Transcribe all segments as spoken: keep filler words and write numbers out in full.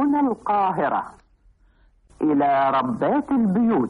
هنا القاهرة. إلى ربات البيوت.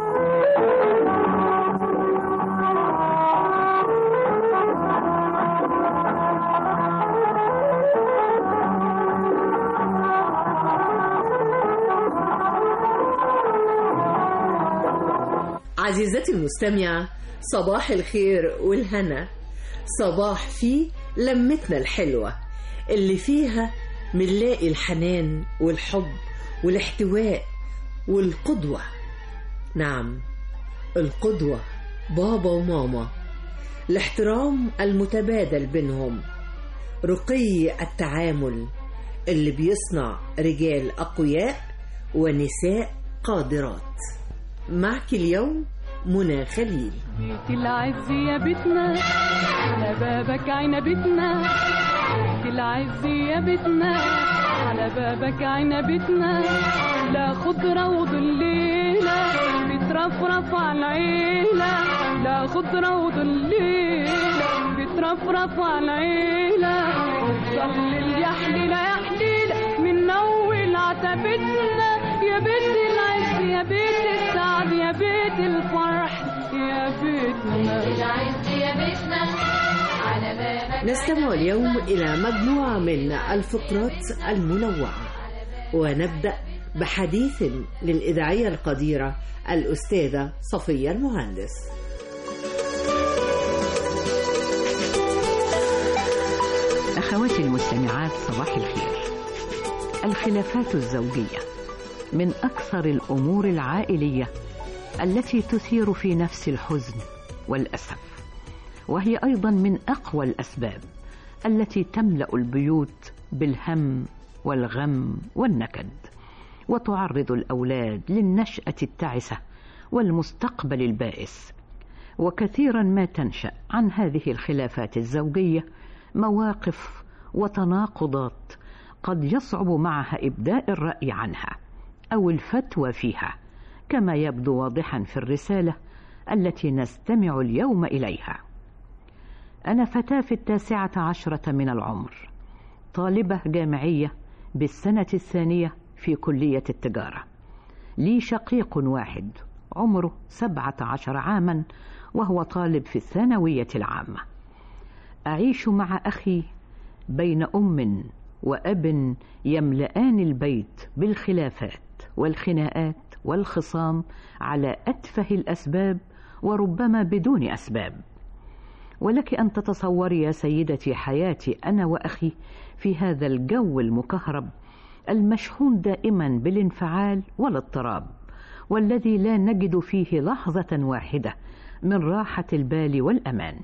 عزيزتي المستمعة، صباح الخير والهنا، صباح فيه لمتنا الحلوة اللي فيها منلاقي الحنان والحب والاحتواء والقدوة. نعم، القدوة بابا وماما، الاحترام المتبادل بينهم، رقي التعامل اللي بيصنع رجال أقوياء ونساء قادرات. معك اليوم منى خليل. بيت العز يا بيتنا، على بابك عنبتنا. بيت العز يا بيتنا، على بابك عنبتنا. لا خضرة وظليلة بترفرف على العيلة. لا خضرة وظليلة بترفرف على العيلة. وتظلل يا حليلة يا حليلة من أول عتبتنا. يا بيت العز يا بيت السعد يا بيت الفرح يا بيتنا. بيت العز يا بيتنا، على بابك. نستمع اليوم إلى مجموعة من الفقرات المنوعة، ونبدأ بحديث للإذاعية القديرة الأستاذة صفية المهندس. أخواتي المستمعات، صباح الخير. الخلافات الزوجية من أكثر الأمور العائلية التي تثير في نفس الحزن والأسف، وهي أيضا من أقوى الأسباب التي تملأ البيوت بالهم والغم والنكد، وتعرض الأولاد للنشأة التعسة والمستقبل البائس. وكثيرا ما تنشأ عن هذه الخلافات الزوجية مواقف وتناقضات قد يصعب معها إبداء الرأي عنها أو الفتوى فيها، كما يبدو واضحا في الرسالة التي نستمع اليوم إليها. أنا فتاة في التاسعة عشرة من العمر، طالبة جامعية بالسنة الثانية في كلية التجارة. لي شقيق واحد عمره سبعة عشر عاما وهو طالب في الثانوية العامة. أعيش مع أخي بين أم وأب يملأان البيت بالخلافات والخناقات والخصام على أتفه الأسباب وربما بدون أسباب. ولك أن تتصوري يا سيدتي حياتي أنا وأخي في هذا الجو المكهرب المشحون دائما بالانفعال والاضطراب، والذي لا نجد فيه لحظة واحدة من راحة البال والأمان.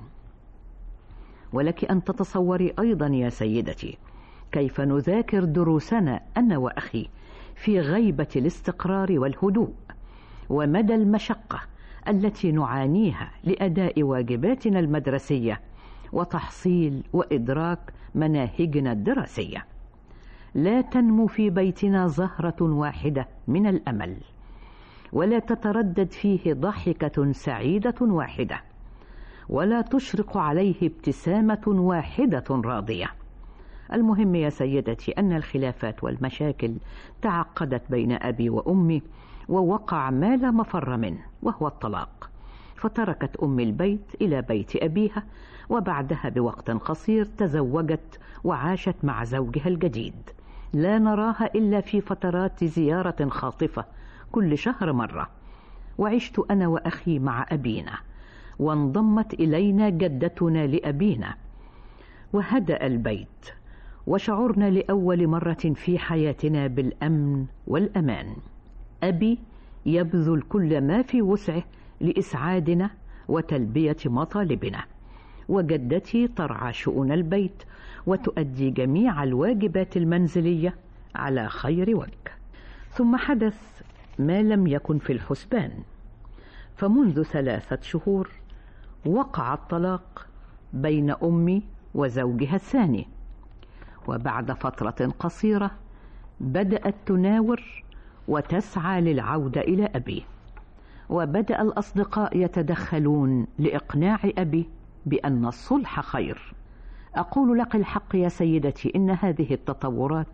ولك أن تتصوري أيضا يا سيدتي كيف نذاكر دروسنا أنا وأخي في غيبة الاستقرار والهدوء، ومدى المشقة التي نعانيها لأداء واجباتنا المدرسية وتحصيل وإدراك مناهجنا الدراسية. لا تنمو في بيتنا زهرة واحدة من الأمل، ولا تتردد فيه ضحكة سعيدة واحدة، ولا تشرق عليه ابتسامة واحدة راضية. المهم يا سيدتي أن الخلافات والمشاكل تعقدت بين أبي وأمي، ووقع ما لا مفر منه وهو الطلاق. فتركت أمي البيت إلى بيت أبيها، وبعدها بوقت قصير تزوجت وعاشت مع زوجها الجديد. لا نراها إلا في فترات زيارة خاطفة كل شهر مرة. وعشت أنا وأخي مع أبينا، وانضمت إلينا جدتنا لأبينا، وهدأ البيت، وشعرنا لأول مرة في حياتنا بالأمن والأمان. أبي يبذل كل ما في وسعه لإسعادنا وتلبية مطالبنا، وجدتي ترعى شؤون البيت وتؤدي جميع الواجبات المنزلية على خير وجه. ثم حدث ما لم يكن في الحسبان، فمنذ ثلاثة شهور وقع الطلاق بين أمي وزوجها الثاني. وبعد فترة قصيرة بدأت تناور وتسعى للعودة إلى أبي، وبدأ الأصدقاء يتدخلون لإقناع أبي بأن الصلح خير. أقول لك الحق يا سيدتي إن هذه التطورات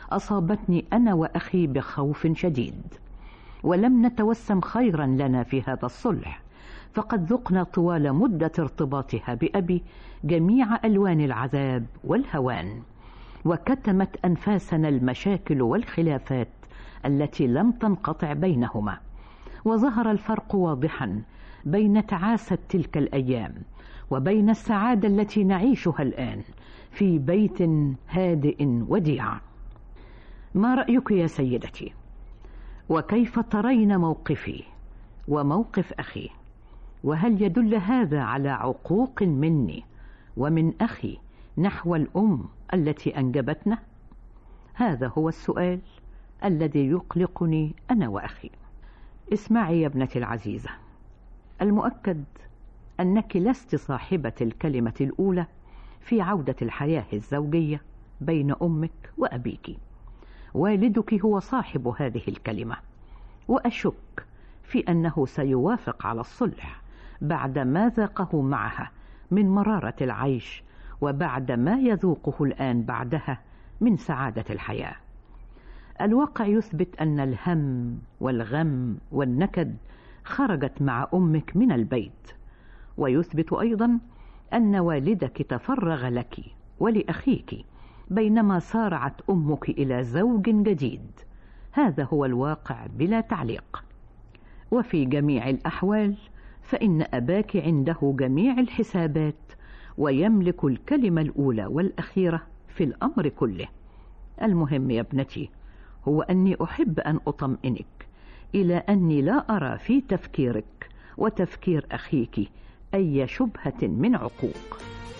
أصابتني أنا وأخي بخوف شديد، ولم نتوسم خيرا لنا في هذا الصلح، فقد ذقنا طوال مدة ارتباطها بأبي جميع ألوان العذاب والهوان، وكتمت أنفاسنا المشاكل والخلافات التي لم تنقطع بينهما. وظهر الفرق واضحا بين تعاسة تلك الأيام وبين السعادة التي نعيشها الآن في بيت هادئ وديع. ما رأيك يا سيدتي؟ وكيف ترين موقفي وموقف أخي؟ وهل يدل هذا على عقوق مني ومن أخي نحو الأم التي أنجبتنا؟ هذا هو السؤال الذي يقلقني أنا وأخي. اسمعي يا ابنتي العزيزة، المؤكد أنك لست صاحبة الكلمة الأولى في عودة الحياة الزوجية بين أمك وأبيك. والدك هو صاحب هذه الكلمة، وأشك في أنه سيوافق على الصلح بعد ما ذاقه معها من مرارة العيش، وبعد ما يذوقه الآن بعدها من سعادة الحياة. الواقع يثبت أن الهم والغم والنكد خرجت مع أمك من البيت، ويثبت أيضا أن والدك تفرغ لك ولأخيك بينما سارعت أمك إلى زوج جديد. هذا هو الواقع بلا تعليق. وفي جميع الأحوال فإن أباك عنده جميع الحسابات ويملك الكلمة الأولى والأخيرة في الأمر كله. المهم يا ابنتي هو أني أحب أن أطمئنك إلى أني لا أرى في تفكيرك وتفكير أخيك أي شبهة من عقوق.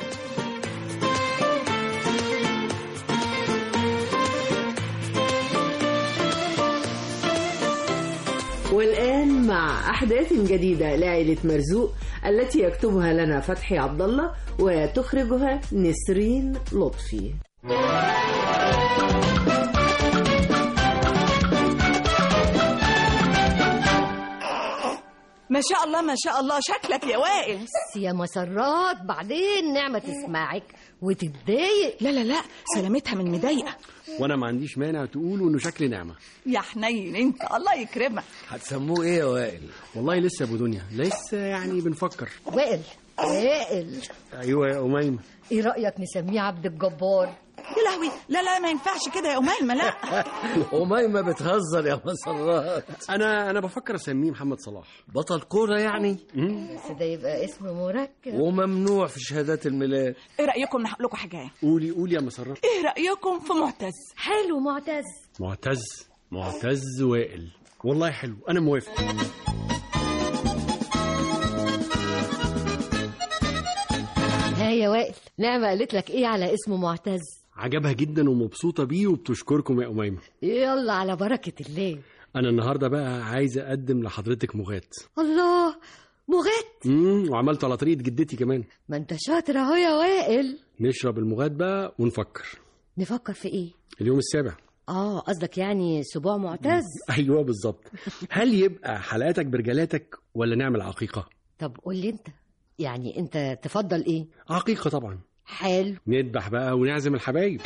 والآن مع أحداث جديدة لعائلة مرزوق التي يكتبها لنا فتحي عبد الله وتخرجها نسرين لطفي. ما شاء الله ما شاء الله، شكلك يا وائل. بس يا مسرات بعدين نعمة تسمعك وتتضايق. لا لا لا، سلامتها من مضايقة. وانا ما عنديش مانع تقولوا انه شكلي نعمة. يا حنين انت، الله يكرمك. هتسموه ايه يا وائل؟ والله لسه يا ابو دنيا، لسه يعني بنفكر. وائل وائل ايوه يا أميمة، ايه رأيك نسميه عبد الجبار؟ يا لهوي، لا لا ما ينفعش كده يا أميمة، لا. أميمة بتهزر يا مسرات. انا انا بفكر اسميه محمد صلاح. بطل كورة يعني؟ بس ده يبقى اسم مركب وممنوع في شهادات الميلاد. ايه رأيكم نحق لكم حاجة؟ قولي قولي يا مسرات. ايه رأيكم في معتز؟ حلو معتز. معتز معتز وائل، والله حلو، انا موافق. ها يا وائل، نعمة قالت لك ايه على اسم معتز؟ عجبها جدا ومبسوطة بيه وبتشكركم يا أميمة. يلا على بركة الله. أنا النهاردة بقى عايز أقدم لحضرتك مغات. الله، مغات؟ امم وعملته على طريقة جدتي كمان. ما انت شاطر اهو يا وائل. نشرب المغات بقى ونفكر. نفكر في ايه؟ اليوم السابع. اه قصدك يعني اسبوع معتز. ايوه بالظبط. هل يبقى حلقاتك برجلاتك ولا نعمل عقيقة؟ طب قول لي انت، يعني انت تفضل ايه؟ عقيقة طبعا. حلو، نذبح بقى ونعزم الحبايب.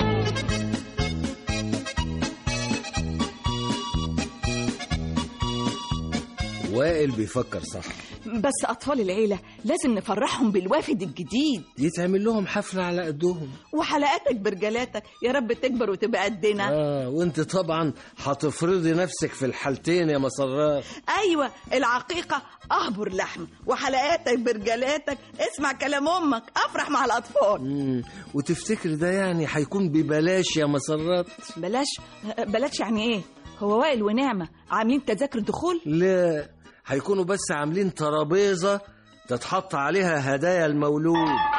وائل بيفكر صح، بس أطفال العيلة لازم نفرحهم بالوافد الجديد، يتعمل لهم حفلة على قدهم. وحلقاتك برجلاتك يا رب تكبر وتبقى قدنا. آه وانت طبعا هتفرضي نفسك في الحالتين يا مسرات. أيوة، العقيقة أهبر لحم، وحلقاتك برجلاتك اسمع كلام أمك، أفرح مع الأطفال. مم. وتفتكر ده يعني هيكون ببلاش يا مسرات؟ بلاش بلاش يعني إيه؟ هو وائل ونعمة عاملين تذاكر دخول؟ لا، هيكونوا بس عاملين ترابيزة تتحط عليها هدايا المولود.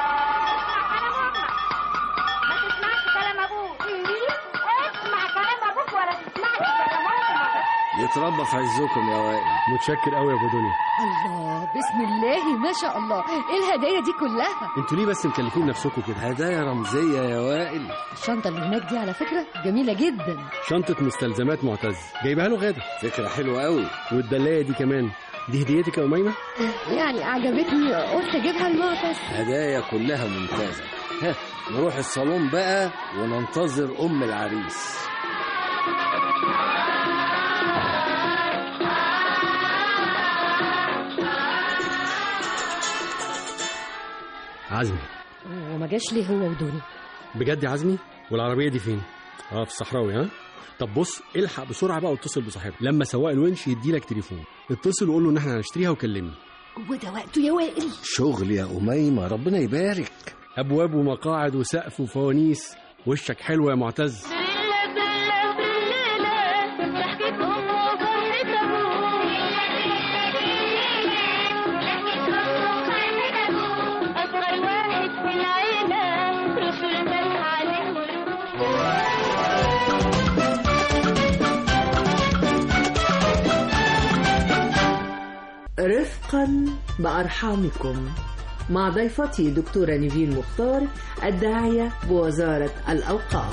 ما تسمعش كلام ابوك. اسمع كلام ابوك ولا تسمعش كلام امك. يتربى في عزكم يا وائل. متشكر قوي يا ابو دنيا. الله، بسم الله ما شاء الله، ايه الهدايا دي كلها؟ انتوا ليه بس مكلفين نفسكم كده؟ هدايا رمزية يا وائل. الشنطة اللي هناك دي على فكرة جميلة جدا. شنطة مستلزمات معتز جايبها له غادة. فكرة حلوة قوي. والدلاية دي كمان، دي هديتك يا أميمة؟ يعني عجبتني قلت اجيبها لمعتز. هدايا كلها ممتازة. ها نروح الصالون بقى وننتظر أم العريس. عزمي. وما جاش ليه هو ودوني؟ بجد يا عزمي؟ والعربيه دي فين؟ اه في الصحراوي. ها طب بص الحق بسرعه بقى واتصل بصاحبك لما سواق الونش يدي لك تليفون، اتصل وقول له ان احنا هنشتريها وكلمني. هو ده وقته يا وائل؟ شغل يا أميمة، ربنا يبارك. ابواب ومقاعد وسقف وفوانيس. وشك حلو يا معتز. رفقا بأرحامكم مع ضيفتي دكتورة نيفين مختار الداعية بوزارة الأوقاف.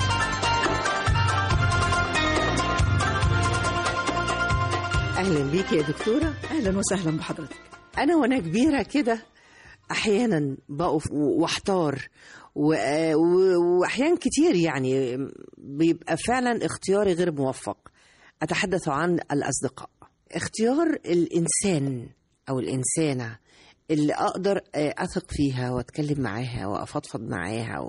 أهلا بيك يا دكتورة. أهلا وسهلا بحضرتك. أنا وأنا كبيرة كده أحيانا بقف واحتار وأحيان كتير يعني بيبقى فعلا اختياري غير موفق. أتحدث عن الأصدقاء. اختيار الإنسان أو الإنسانة اللي أقدر أثق فيها وأتكلم معاها وأفضفض معاها،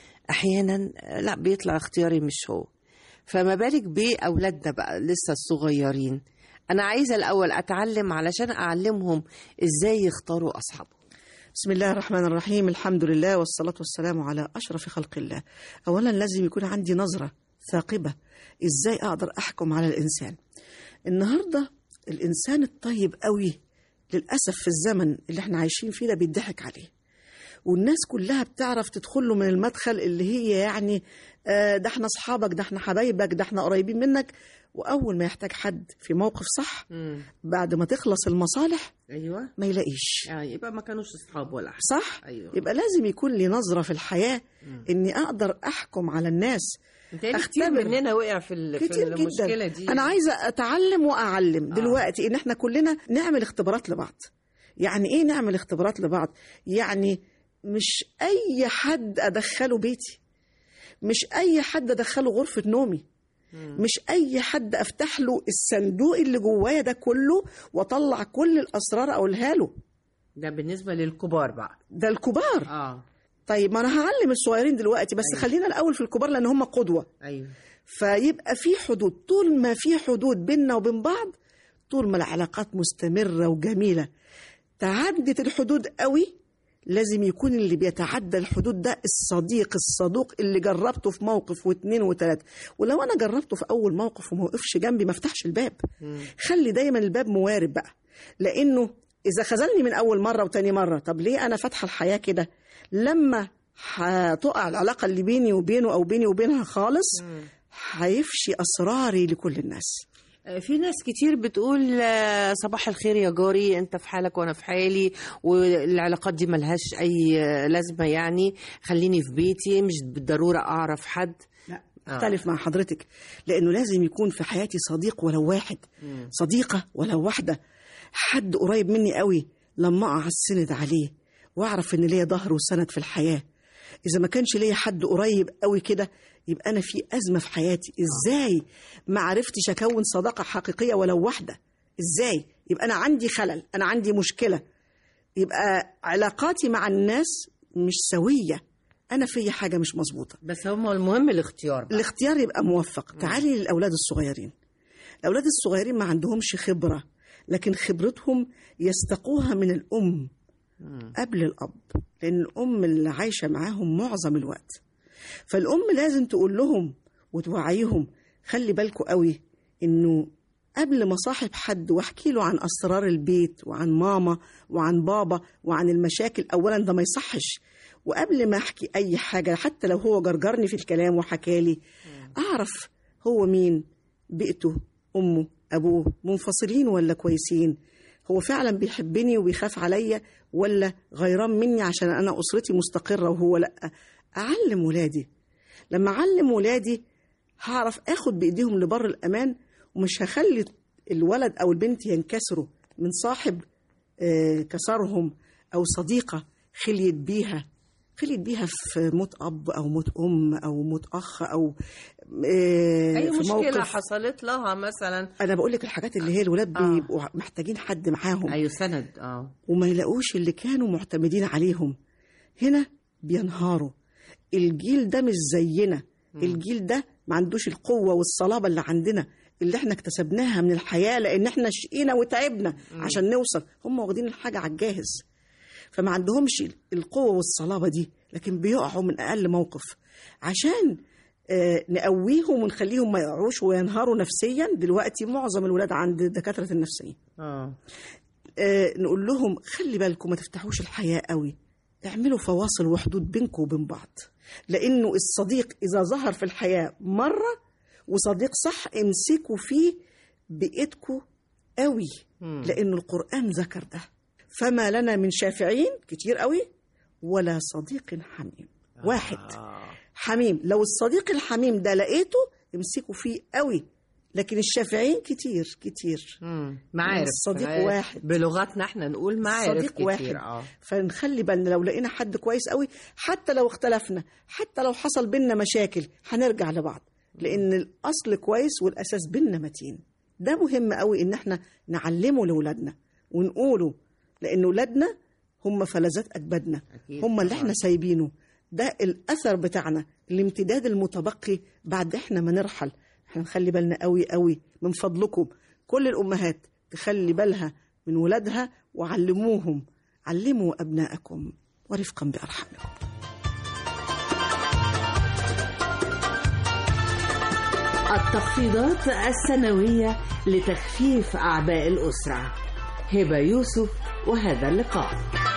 أحيانا لا بيطلع اختياري مش هو، فما بالك بأولادنا بقى لسه الصغيرين. أنا عايزة الأول أتعلم علشان أعلمهم إزاي يختاروا أصحابهم. بسم الله الرحمن الرحيم، الحمد لله والصلاة والسلام على أشرف خلق الله. أولا لازم يكون عندي نظرة ثاقبة إزاي أقدر أحكم على الإنسان. النهاردة الإنسان الطيب قوي للأسف في الزمن اللي احنا عايشين فيه ده بيضحك عليه، والناس كلها بتعرف تدخله من المدخل اللي هي يعني آه ده احنا أصحابك، ده احنا حبايبك، ده احنا قريبين منك، وأول ما يحتاج حد في موقف صح مم. بعد ما تخلص المصالح أيوة ما يلاقيش، يعني يبقى ما كانوش أصحاب ولا حاجة. صح؟ أيوة. يبقى لازم يكون لي نظرة في الحياة مم. إني أقدر أحكم على الناس. كتير مننا وقع في, في المشكلة دي. أنا عايزة أتعلم وأعلم آه. دلوقتي إن احنا كلنا نعمل اختبارات لبعض. يعني إيه نعمل اختبارات لبعض؟ يعني مش أي حد أدخله بيتي، مش أي حد أدخله غرفة نومي، مم. مش أي حد أفتح له الصندوق اللي جوايا ده كله وأطلع كل الأسرار أقولها له. ده بالنسبة للكبار بقى. ده الكبار. آه. طيب ما أنا هعلم الصغيرين دلوقتي، بس أيوة. خلينا الأول في الكبار لأن هم قدوة. أيوة. فيبقى في حدود. طول ما في حدود بيننا وبين بعض، طول ما العلاقات مستمرة وجميلة. تعدت الحدود قوي، لازم يكون اللي بيتعدى الحدود ده الصديق الصدوق اللي جربته في موقف واثنين وثلاثة. ولو أنا جربته في أول موقف وما وقفش جنبي ما افتحش الباب. مم. خلي دايما الباب موارب بقى، لأنه إذا خذلني من أول مرة وتاني مرة، طب ليه أنا فاتحة الحياة كده؟ لما هتقع العلاقة اللي بيني وبينه أو بيني وبينها خالص هيفشي أسراري لكل الناس. في ناس كتير بتقول صباح الخير يا جاري، انت في حالك وانا في حالي، والعلاقات دي ملهاش اي لازمة، يعني خليني في بيتي، مش بالضرورة اعرف حد. لا اختلف آه. مع حضرتك، لانه لازم يكون في حياتي صديق ولو واحد، مم. صديقة ولو واحدة، حد قريب مني قوي لما اقع السند عليه واعرف ان ليا ظهر وسند في الحياة. اذا ما كانش ليا حد قريب قوي كده يبقى أنا في أزمة في حياتي. إزاي ما عرفتش أكون صداقة حقيقية ولو واحدة؟ إزاي؟ يبقى أنا عندي خلل، أنا عندي مشكلة، يبقى علاقاتي مع الناس مش سوية، أنا في حاجة مش مظبوطة. بس هم المهم الاختيار بقى. الاختيار يبقى موفق. تعالي للأولاد الصغيرين. الأولاد الصغيرين ما عندهمش خبرة، لكن خبرتهم يستقوها من الأم قبل الأب، لأن الأم اللي عايشة معاهم معظم الوقت. فالأم لازم تقول لهم وتوعيهم خلي بالكوا قوي إنه قبل ما صاحب حد واحكي له عن أسرار البيت وعن ماما وعن بابا وعن المشاكل، أولا ده ما يصحش. وقبل ما أحكي أي حاجة حتى لو هو جرجرني في الكلام وحكالي، أعرف هو مين، بيئته، أمه، أبوه، منفصلين ولا كويسين، هو فعلا بيحبني وبيخاف عليا ولا غيران مني عشان أنا أسرتي مستقرة وهو لأ. أعلم ولادي. لما أعلم ولادي هعرف أخد بإيديهم لبر الأمان، ومش هخلي الولد أو البنت ينكسروا من صاحب آه كسرهم، أو صديقة خليت بيها خليت بيها في موت أب أو موت أم أو موت أخ أو آه أي في مشكلة موقف حصلت لها مثلا. أنا بقول لك الحاجات اللي هي الولاد آه. بيبقوا محتاجين حد معاهم. أيوة سند. آه. وما يلاقوش اللي كانوا معتمدين عليهم. هنا بينهاروا. الجيل ده مش زينا، الجيل ده ما عندوش القوة والصلابة اللي عندنا، اللي احنا اكتسبناها من الحياة، لان احنا شقينا وتعبنا عشان نوصل. هم واخدين الحاجة على الجاهز، فما عندهمش القوة والصلابة دي، لكن بيقعوا من اقل موقف. عشان آه نقويهم ونخليهم ما يقعوش وينهاروا نفسيا، دلوقتي معظم الولاد عند دكاترة النفسية. آه. آه نقول لهم خلي بالكم ما تفتحوش الحياة قوي، اعملوا فواصل وحدود بينكم وبين بعض، لانه الصديق اذا ظهر في الحياة مرة وصديق صح امسكوا فيه بإيدكم قوي، لأن القرآن ذكر ده. فما لنا من شافعين كتير قوي ولا صديق حميم. واحد حميم، لو الصديق الحميم ده لقيته امسكوا فيه قوي، لكن الشافعين كتير كتير. معارف، الصديق واحد، بلغتنا احنا نقول معارف صديق كتير. واحد. آه. فنخلي بالنا لو لقينا حد كويس قوي، حتى لو اختلفنا، حتى لو حصل بينا مشاكل، هنرجع لبعض، لأن الأصل كويس والأساس بينا متين. ده مهم قوي إن احنا نعلمه لأولادنا ونقوله، لأن أولادنا هم فلذات أجدادنا، هم اللي احنا سايبينه. ده الأثر بتاعنا، الامتداد المتبقي بعد احنا ما نرحل. احنا نخلي بالنا قوي قوي من فضلكم. كل الأمهات تخلي بالها من ولادها وعلموهم، علموا أبناءكم ورفقا بأرحامكم. التخفيضات السنوية لتخفيف أعباء الأسرة. هبة يوسف وهذا اللقاء.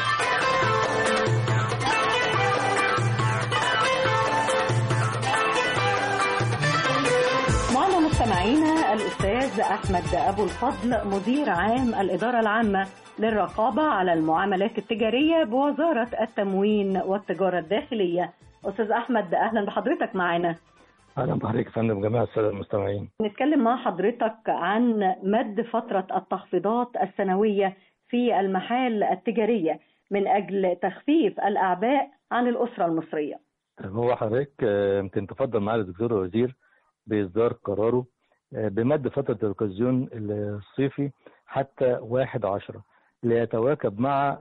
معنا مستمعينا الأستاذ أحمد أبو الفضل، مدير عام الإدارة العامة للرقابة على المعاملات التجارية بوزارة التموين والتجارة الداخلية. أستاذ أحمد، أهلا بحضرتك معنا. أهلا بحضرتك يا فندم وجميع السادة المستمعين. نتكلم مع حضرتك عن مد فترة التخفيضات السنوية في المحال التجارية من أجل تخفيف الأعباء عن الأسرة المصرية. هو حضرتك يمكن تفضل معالي الدكتور الوزير بإصدار قراره بمد فترة الأوكازيون الصيفي حتى واحد عشرة ليتواكب مع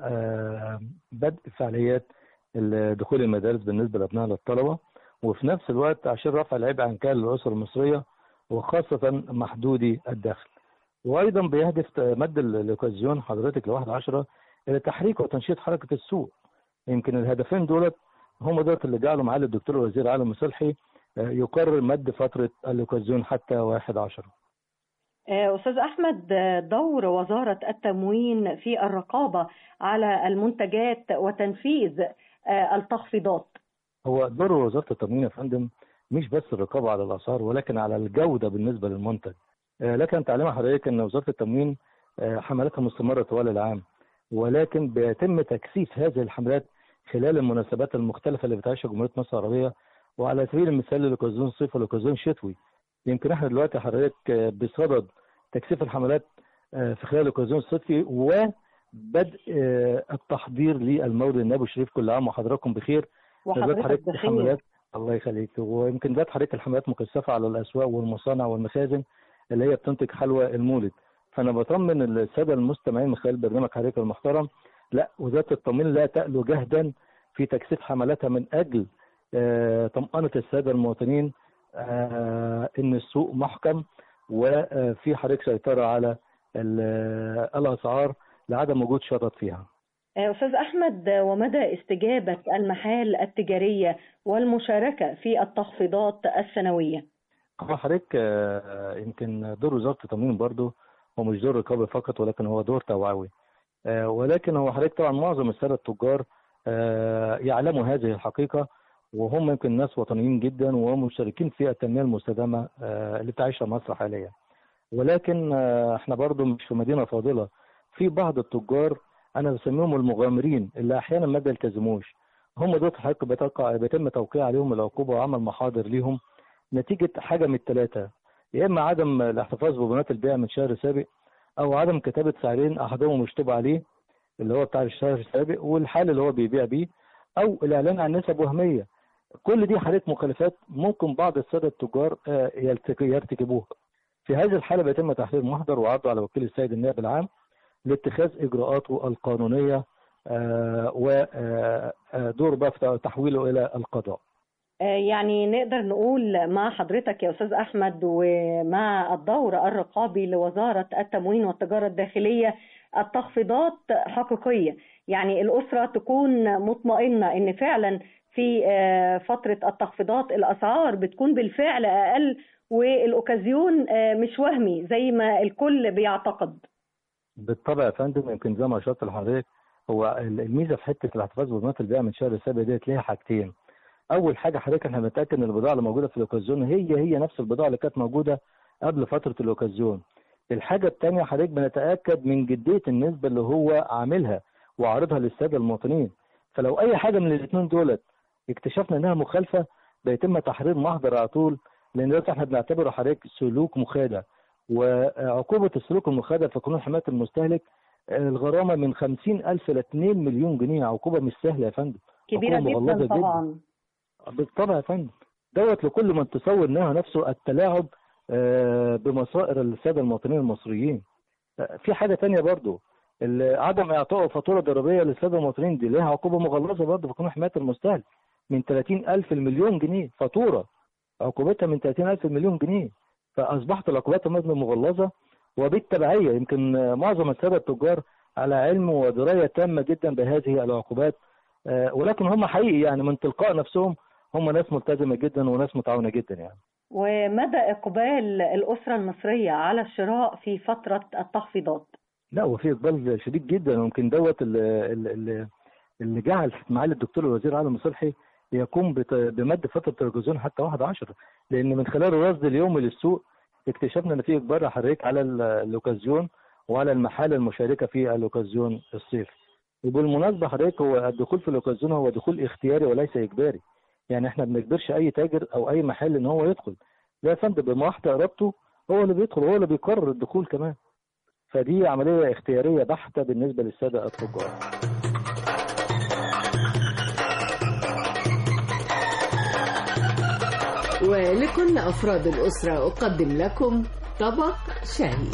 بدء فعاليات دخول المدارس بالنسبة لأبناء الطلبة، وفي نفس الوقت عشان رفع العبء عن كاهل الأسر المصرية وخاصة محدودي الدخل. وأيضا بيهدف مد الأوكازيون حضرتك لواحد عشرة إلى تحريك وتنشيط حركة السوق. يمكن الهدفين دولت هم دولت اللي جعلوا معالي الدكتور الوزير علي مصلحي يقرر مد فترة الأوكازيون حتى واحد عشرة. أستاذ أحمد، دور وزارة التموين في الرقابة على المنتجات وتنفيذ التخفيضات. هو دور وزارة التموين يا فندم مش بس الرقابة على الأسعار ولكن على الجودة بالنسبة للمنتج. لكن تعليم حضرتك أن وزارة التموين حملاتها مستمرة طوال العام، ولكن بيتم تكثيف هذه الحملات خلال المناسبات المختلفة اللي بتعيشها جمهورية مصر العربية. وعلى سبيل المثال الأوكازيون صيفي والأوكازيون شتوي، يمكن احنا دلوقتي حضرتك بصدد تكثيف الحملات في خلال الأوكازيون الصيفي وبدء التحضير للمولد النبوي الشريف. كل عام وحضراتكم بخير. وحضرتك بخير. الله يخليك. ويمكن ده حضرتك الحملات مكثفة على الأسواق والمصانع والمخازن اللي هي بتنتج حلوى المولد. فأنا بطمن السادة المستمعين من خلال برنامج حضرتك المحترم، لا، وزارة التموين لا تألو جهدا في تكثيف حملاتها من أجل آه طمأنة السادة المواطنين آه إن السوق محكم وفي حضرتك سيطرة على الأسعار لعدم وجود شطط فيها. أستاذ أحمد، ومدى استجابة المحال التجارية والمشاركة في التخفيضات السنوية؟ هو حضرتك يمكن دور وزارة التموين برضه هو مش دور رقابي فقط، ولكن هو دور توعوي. ولكن هو حضرتك طبعا معظم السادة التجار يعلموا هذه الحقيقة، وهم يمكن ناس وطنيين جدا ومشاركين في التنمية المستدامة اللي بتعيشها مصر حاليا. ولكن احنا برضه مش في مدينة فاضلة، في بعض التجار انا بسميهم المغامرين اللي احيانا ما بيلتزموش. هم دول حضرتك بيتم توقيع عليهم العقوبة وعمل محاضر ليهم نتيجة حاجة من الثلاثة: يا اما عدم الاحتفاظ ببيانات البيع من شهر سابق، او عدم كتابة سعرين احدهم مشتبه عليه اللي هو بتاع الشهر السابق والحال اللي هو بيبيع بيه، او الاعلان عن نسب وهمية. كل دي حالات مخالفات ممكن بعض السادة التجار يرتكبوها. في هذه الحالة بيتم تحرير محضر وعرضه على وكيل السيد النائب العام لاتخاذ اجراءاته القانونية ودور بقى في تحويله إلى القضاء. يعني نقدر نقول مع حضرتك يا أستاذ أحمد ومع الدور الرقابي لوزارة التموين والتجارة الداخلية التخفيضات حقيقية، يعني الأسرة تكون مطمئنة إن فعلا في فترة التخفيضات الأسعار بتكون بالفعل أقل والأوكازيون مش وهمي زي ما الكل بيعتقد. بالطبع يا فندم، يمكن زي ما أشرت لحضرتك هو الميزة في حتة الاحتفاظ بمناطق البيع من شهر السابع ديت ليها حاجتين. أول حاجة حضرتك احنا بنتأكد إن البضاعة اللي موجودة في الأوكازيون هي هي نفس البضاعة اللي كانت موجودة قبل فترة الأوكازيون. الحاجة الثانية حضرتك بنتأكد من جدية النسبة اللي هو عاملها وعارضها للسادة المواطنين. فلو أي حاجة من الاثنين دولت اكتشفنا إنها مخالفة بيتم تحرير محضر على طول، لأن ده احنا بنعتبره حضرتك سلوك مخادع. وعقوبة السلوك المخادع في قانون حماية المستهلك الغرامة من خمسين ألف إلى اتنين مليون جنيه. عقوبة مش سهلة يا فندم، كبيرة جدا طبعا. بالطبع يا فندم، دوت لكل من تصور انها نفسه التلاعب بمصائر الساده المواطنين المصريين. في حاجه تانية برضو، عدم اعطاء فاتوره ضريبيه للساده المواطنين دي لها عقوبه مغلظه برضو في قانون حمايه المستهلك من ثلاثين ألف المليون جنيه. فاتوره عقوبتها من ثلاثين ألف المليون جنيه. فاصبحت العقوبات مغلظه، وبالتبعيه يمكن معظم الساده التجار على علم ودرايه تامه جدا بهذه العقوبات، ولكن هم حقيقي يعني من تلقاء نفسهم هم ناس ملتزمة جدا وناس متعاونة جدا يعني. ومدى إقبال الأسرة المصرية على الشراء في فترة التخفيضات؟ لا، وفي إقبال شديد جدا، ويمكن دوت اللي, اللي جعل معالي الدكتور الوزير علي مصلحي يقوم بمد فترة الأوكازيون حتى واحد عشر، لأن من خلال الرصد اليومي للسوق اكتشفنا إن في إقبال حضرتك على الأوكازيون وعلى المحال المشاركة في الأوكازيون الصيفي. وبالمناسبة حضرتك هو الدخول في الأوكازيون هو دخول اختياري وليس إجباري، يعني احنا ما بنجبرش اي تاجر او اي محل ان هو يدخل، ده يا فندم بمحض ارادته هو اللي بيدخل، هو اللي بيقرر الدخول كمان. فدي عمليه اختياريه بحته بالنسبه للساده التجار. ولكل افراد الاسره اقدم لكم طبق شهي.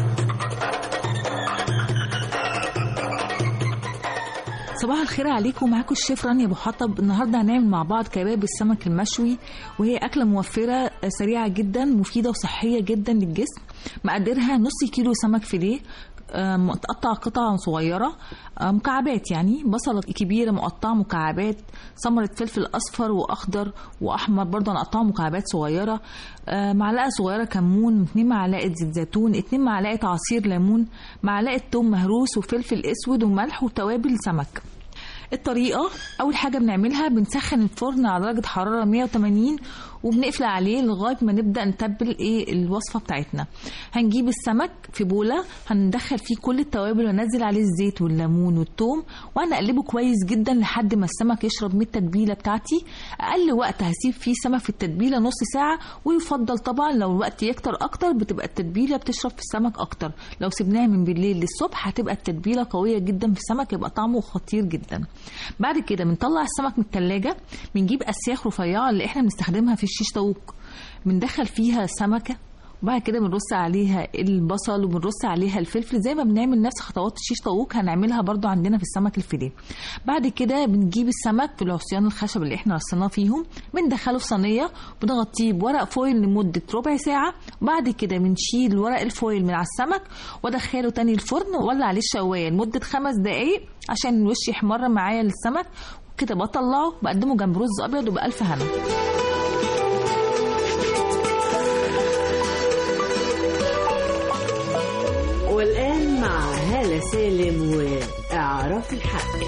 صباح الخير عليكم، معاكم الشيف رانيا ابو حطب. النهارده هنعمل مع بعض كباب السمك المشوي، وهي اكله موفره سريعه جدا مفيده وصحيه جدا للجسم. مقدرها نص كيلو سمك فيليه متقطع قطع صغيره مكعبات، يعني بصله كبيره مقطعه مكعبات، ثمره فلفل اصفر واخضر واحمر برضه نقطعه مكعبات صغيره، معلقه صغيره كمون، اتنين معلقه زيت زيتون، اتنين معلقه عصير ليمون، معلقه توم مهروس وفلفل اسود وملح وتوابل سمك. الطريقه اول حاجه بنعملها بنسخن الفرن على درجه حراره مية وتمانين وبنقفل عليه لغايه ما نبدا نتبل ايه الوصفه بتاعتنا. هنجيب السمك في بوله، هندخل فيه كل التوابل وننزل عليه الزيت والليمون والثوم، وهنقلبه كويس جدا لحد ما السمك يشرب من التتبيله بتاعتي. اقل وقت هسيب فيه سمك في التتبيله نص ساعه، ويفضل طبعا لو الوقت يكتر اكتر بتبقى التتبيله بتشرب في السمك اكتر. لو سيبناها من بالليل للصبح هتبقى التتبيله قويه جدا في السمك، يبقى طعمه خطير جدا. بعد كده بنطلع السمك من الثلاجه، بنجيب اسياخ رفيعه اللي احنا بنستخدمها في الشيش طاووق، بندخل فيها سمكه، وبعد كده بنرص عليها البصل وبنرص عليها الفلفل زي ما بنعمل نفس خطوات الشيش طاووق هنعملها برضو عندنا في السمك الفيليه. بعد كده بنجيب السمك في العصيان الخشب اللي احنا رصيناه فيهم، بندخله في صينيه بنغطيه بورق فويل لمده ربع ساعه، وبعد كده بنشيل ورق الفويل من على السمك وادخله تاني الفرن واولع عليه الشوايه لمده خمس دقائق عشان الوش يحمر معايا للسمك. وكده بطلعه بقدمه جنب رز ابيض وبألف هنا. والآن مع هالة سالم وإعراف الحق.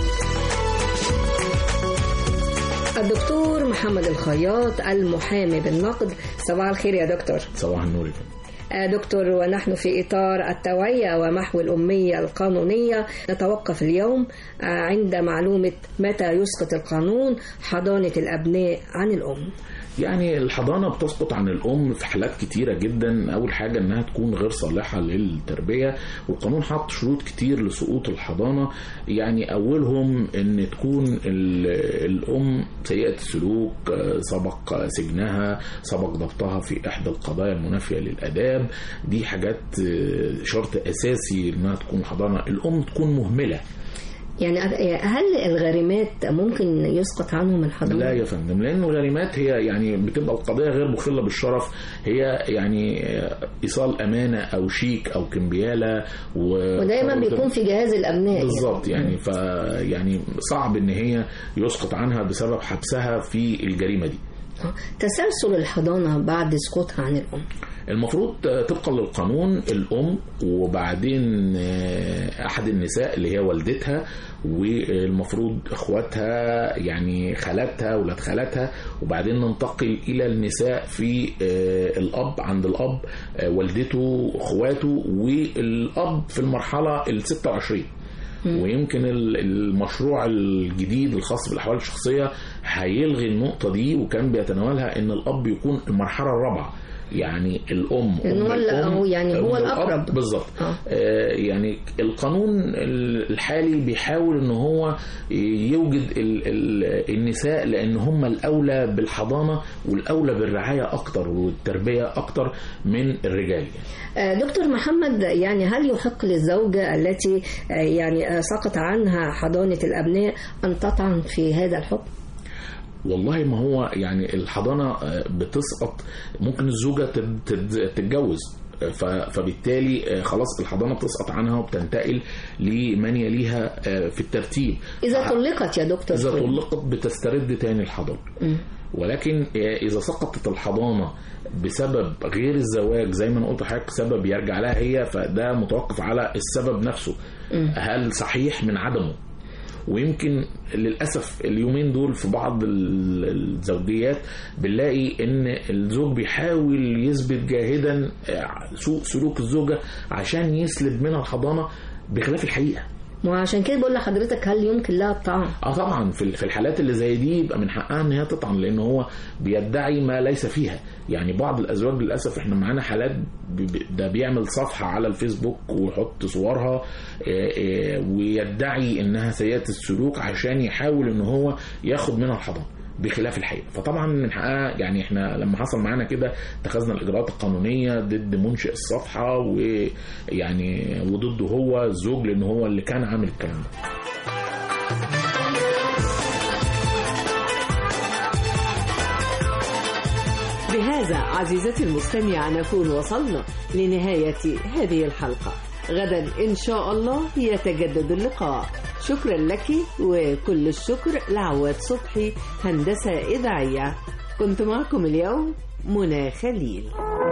الدكتور محمد الخياط المحامي بالنقد، صباح الخير يا دكتور. صباح النور يا فندم. دكتور، ونحن في إطار التوعية ومحو الأمية القانونية، نتوقف اليوم عند معلومة متى يسقط القانون حضانة الأبناء عن الأم. يعني الحضانة بتسقط عن الأم في حالات كتيرة جدا. أول حاجة أنها تكون غير صالحة للتربية، والقانون حط شروط كتير لسقوط الحضانة. يعني أولهم أن تكون الأم سيئة السلوك، سبق سجنها، سبق ضبطها في إحدى القضايا المنافية للآداب. دي حاجات شرط أساسي أنها تكون حضانة. الأم تكون مهملة، يعني هل الغارمات ممكن يسقط عنهم الحضانة؟ لا يا فندم، لأن الغارمات هي يعني بتبقى القضية غير مخلة بالشرف، هي يعني إيصال أمانة أو شيك أو كمبيالة و... ودايما بيكون في جهاز الأبناء بالظبط يعني, يعني ف يعني صعب إن هي يسقط عنها بسبب حبسها في الجريمة دي. تسلسل الحضانة بعد سقوطها عن الأم، المفروض طبقا للقانون الأم وبعدين أحد النساء اللي هي والدتها، والمفروض إخواتها يعني خالاتها ولاد خالاتها، وبعدين ننتقل إلى النساء في الأب عند الأب والدته إخواته، والأب في المرحلة الستة وعشرين. ويمكن المشروع الجديد الخاص بالأحوال الشخصية هيلغي النقطة دي، وكان بيتناولها إن الأب يكون المرحلة الرابعة، يعني الأم أم الأم يعني هو الأقرب بالظبط. آه. آه يعني القانون الحالي بيحاول إن هو يوجد ال ال النساء لأن هم الأولى بالحضانة والأولى بالرعاية أكتر والتربية أكتر من الرجال. آه دكتور محمد، يعني هل يحق للزوجة التي آه يعني سقط عنها حضانة الأبناء أن تطعن في هذا الحكم؟ والله ما هو يعني الحضانة بتسقط، ممكن الزوجة تتجوز فبالتالي خلاص الحضانة بتسقط عنها وبتنتقل لمن يليها في الترتيب. إذا طلقت يا دكتور إذا طلقت بتسترد تاني الحضانة. م. ولكن إذا سقطت الحضانة بسبب غير الزواج زي ما أنا قلت لحضرتك سبب يرجع لها هي، فده متوقف على السبب نفسه. م. هل صحيح من عدمه؟ ويمكن للأسف اليومين دول في بعض الزوجيات بنلاقي ان الزوج بيحاول يثبت جاهدا سوء سلوك الزوجة عشان يسلب منها الحضانة بخلاف الحقيقة. وعشان كده بقول لحضرتك هل يمكن لها الطعن؟ اه طبعا في الحالات اللي زي دي يبقى من حقها ان هي تطعن، لان هو بيدعي ما ليس فيها. يعني بعض الازواج للاسف احنا معانا حالات ده بيعمل صفحه على الفيسبوك ويحط صورها ويدعي انها سيئة السلوك عشان يحاول ان هو ياخد منها الحضانه بخلاف الحقيقة. فطبعا من حقها يعني احنا لما حصل معانا كده اتخذنا الاجراءات القانونيه ضد منشئ الصفحه ويعني وضده هو الزوج لان هو اللي كان عامل الكلام ده. بهذا عزيزتي المستمعة نكون وصلنا لنهاية هذه الحلقة. غدا إن شاء الله يتجدد اللقاء. شكرا لك وكل الشكر لعواد صبحي هندسة إذاعية. كنت معكم اليوم منى خليل.